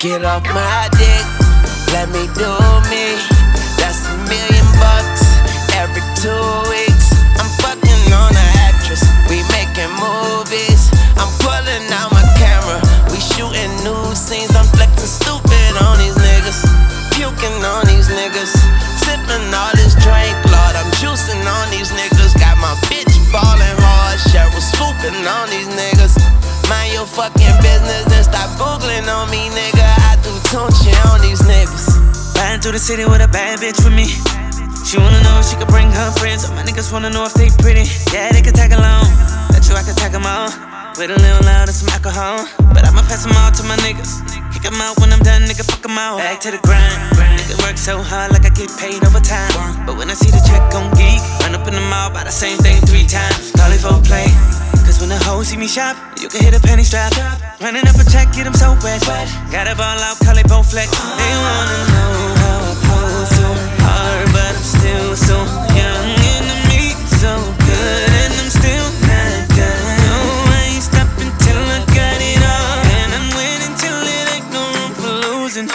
Get off my dick, let me do me. That's $1 million every 2 weeks. I'm fucking on an actress, we making movies. I'm pulling out my camera, we shooting new scenes. I'm flexing stupid on these niggas, puking on these niggas, sipping all this drink, Lord, I'm juicing on these niggas. Got my bitch ballin' hard, Cheryl swooping on these niggas. Mind your fucking business and stop googling on me, nigga. I do tunchi on these niggas. Riding through the city with a bad bitch with me. She wanna know if she could bring her friends. All my niggas wanna know if they pretty. Yeah, they can tag along. Bet you I can tag them all. With a little loud and some alcohol. But I'ma pass them all to my niggas. Kick them out when I'm done, nigga, fuck them out. Back to the grind. Nigga work so hard like I get paid overtime. But when I see the check on geek, run up in the mall, buy the same thing 3 times. Call it for play. Cause when the hoes see me shop, you can hit a penny strap. Running up a check, get them so wet. Got a ball out, call it bone flex. They wanna know how I pull so hard, but I'm still so young in the meat, so good, and I'm still not done. No, I ain't stopping till I got it all, and I'm winning till it ain't no room for losing.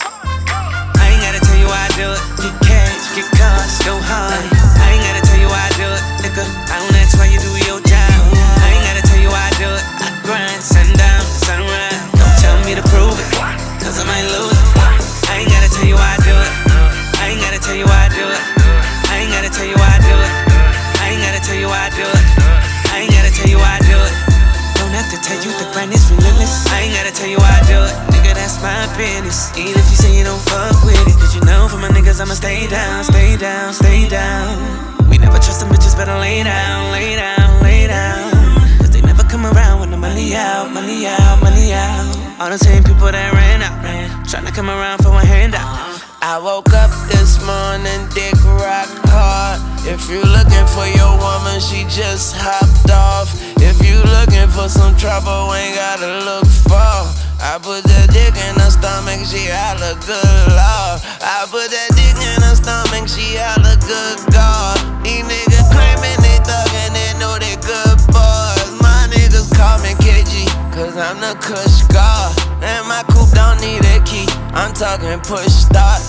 I ain't gotta tell you why I do it. Get cash, get cars, go hard. I ain't gotta tell you why I do it, nigga. I don't ask why you do your job. I ain't gotta tell you why I do it. I grind, sundown, sunrise. Don't tell me to prove it, cause I might lose it. I ain't gotta tell you why I do it. I ain't gotta tell you why I do it. I ain't gotta tell you why I do it. I ain't gotta tell you why I do it. I ain't gotta tell you why I do it. Don't have to tell you the grind is relentless. I ain't gotta tell you why I do it, nigga, that's my business. Even if you say you don't fuck with it, cause you know for my niggas I'ma stay down, stay down, stay down. We never trust them bitches, better lay down, lay down, lay down. Cause they never come around when the money out, money out, money out. All the same people that ran out, tryna come around for a handout. I woke up this morning, dick rock hard. If you looking for your woman, she just hopped off. If you looking for some trouble, ain't gotta look far. I put that dick in her stomach, she holla good Lord. I put that dick in her stomach, she holla good God. These niggas claiming they thuggin', they know they good boys. My niggas call me KG, cause I'm the Kush God. And my coupe don't need a key, I'm talking push start,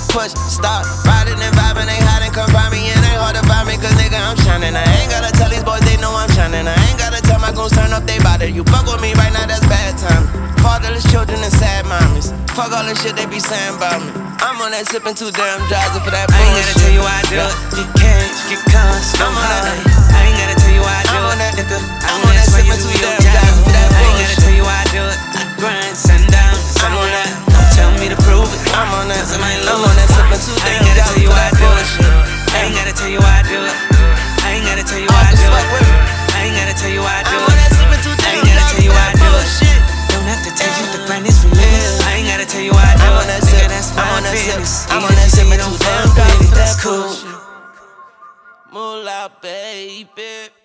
riding and vibing, they hiding, come find me, and they hard to find me, cause nigga I'm shining. I ain't gotta tell these boys, they know I'm shining. I ain't gotta tell my goons turn up they body. You fuck with me right now, that's bad time. Fatherless children and sad mommies, fuck all the shit they be saying about me. I'm on that sipping 2 damn drowsy for that bullshit. I ain't gotta tell you why I do it. Get cash, get cars, go hard. I ain't gotta tell you why I do it, nigga. I don't ask why you do your job. I ain't gotta tell you why I do it. I grind, sundown, sunrise. Don't tell me to prove it, I'm on that, cause I might lose. I'm on that sipping 2 I damn ain't gotta tell you why I do it. bullshit. I ain't gotta tell you why I do it. I ain't gotta tell you why I do it. I ain't gotta tell you why I do I'm it. on that sipping 2 I damn ain't gotta tell you why I do it. bullshit. Don't have to tell you the grind is relentless. I ain't gotta tell you why I do I'm on it, that nigga, sip, that's I'm my on that sip, business. I'm Even on if that you say sipping you don't 2 damn fuck with it, drowsy for that's that cool. bullshit. Moolah, baby.